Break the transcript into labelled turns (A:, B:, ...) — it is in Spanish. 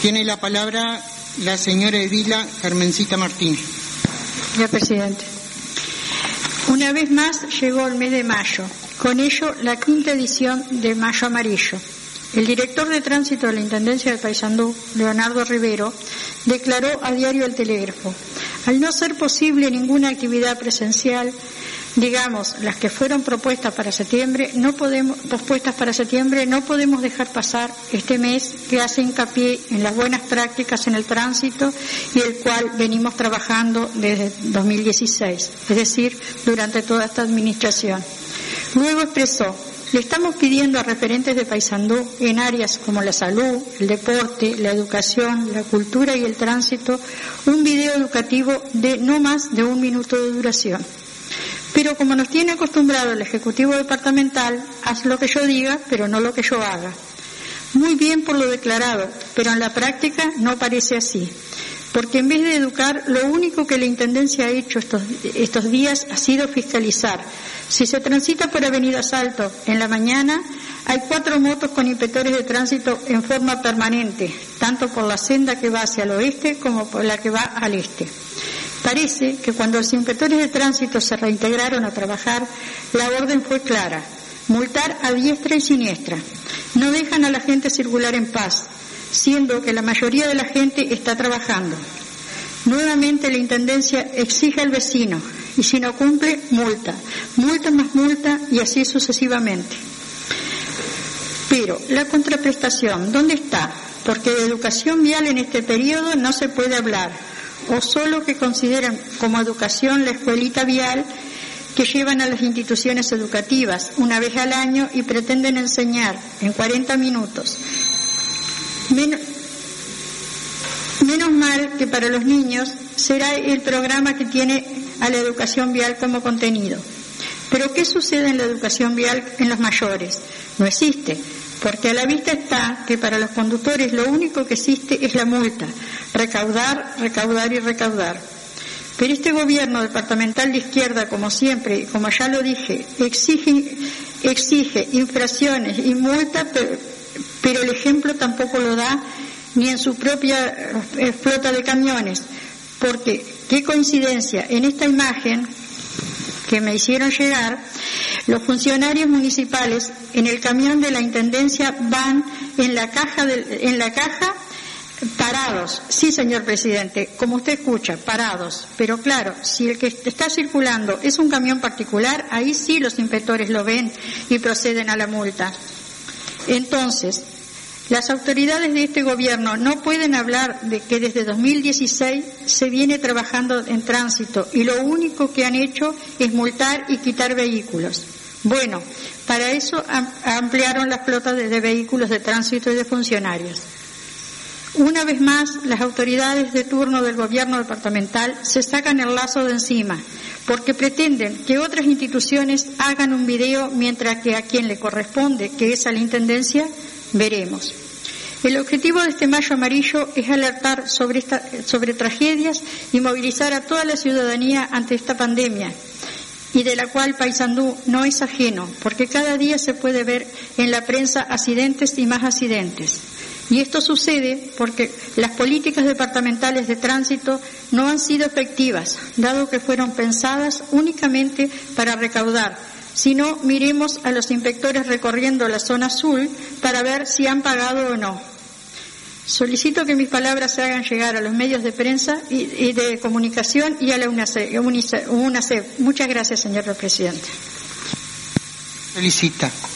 A: Tiene la palabra la señora Edila Carmencita Martínez.
B: Señor presidente, una vez más llegó el mes de mayo, con ello la quinta edición de Mayo Amarillo. El director de tránsito de la Intendencia de Paysandú, Leonardo Rivero, declaró a diario El Telégrafo: al no ser posible ninguna actividad presencial, digamos, las que fueron pospuestas para septiembre, no podemos dejar pasar este mes que hace hincapié en las buenas prácticas en el tránsito y el cual venimos trabajando desde 2016, es decir, durante toda esta administración. Luego expresó: le estamos pidiendo a referentes de Paysandú en áreas como la salud, el deporte, la educación, la cultura y el tránsito, un video educativo de no más de 1 minuto de duración. Pero como nos tiene acostumbrado el Ejecutivo Departamental, haz lo que yo diga, pero no lo que yo haga. Muy bien por lo declarado, pero en la práctica no parece así. Porque en vez de educar, lo único que la Intendencia ha hecho estos días ha sido fiscalizar. Si se transita por Avenida Salto en la mañana, hay 4 motos con inspectores de tránsito en forma permanente, tanto por la senda que va hacia el oeste como por la que va al este. Parece que cuando los inspectores de tránsito se reintegraron a trabajar, la orden fue clara: multar a diestra y siniestra. No dejan a la gente circular en paz, siendo que la mayoría de la gente está trabajando. Nuevamente la Intendencia exige al vecino, y si no cumple, multa más multa, y así sucesivamente. Pero la contraprestación, ¿dónde está? Porque de educación vial en este periodo no se puede hablar, o solo que consideran como educación la escuelita vial que llevan a las instituciones educativas una vez al año y pretenden enseñar en 40 minutos. Menos mal que para los niños será el programa que tiene a la educación vial como contenido. Pero ¿qué sucede en la educación vial en los mayores? No existe, porque a la vista está que para los conductores lo único que existe es la multa: recaudar, recaudar y recaudar. Pero este gobierno departamental de izquierda, como siempre, y como ya lo dije, exige infracciones y multas, pero el ejemplo tampoco lo da ni en su propia flota de camiones, porque qué coincidencia, en esta imagen que me hicieron llegar, los funcionarios municipales en el camión de la Intendencia van en la caja parados. Sí, señor presidente, como usted escucha, parados. Pero claro, si el que está circulando es un camión particular, ahí sí los inspectores lo ven y proceden a la multa. Entonces, las autoridades de este gobierno no pueden hablar de que desde 2016 se viene trabajando en tránsito y lo único que han hecho es multar y quitar vehículos. Bueno, para eso ampliaron la flota de vehículos de tránsito y de funcionarios. Una vez más, las autoridades de turno del gobierno departamental se sacan el lazo de encima, porque pretenden que otras instituciones hagan un video mientras que a quien le corresponde, que es a la Intendencia, veremos. El objetivo de este Mayo Amarillo es alertar sobre tragedias y movilizar a toda la ciudadanía ante esta pandemia, y de la cual Paysandú no es ajeno, porque cada día se puede ver en la prensa accidentes y más accidentes. Y esto sucede porque las políticas departamentales de tránsito no han sido efectivas, dado que fueron pensadas únicamente para recaudar. Si no, miremos a los inspectores recorriendo la zona azul para ver si han pagado o no. Solicito que mis palabras se hagan llegar a los medios de prensa y de comunicación y a la UNACEF. Muchas gracias, señor presidente.
C: Felicita.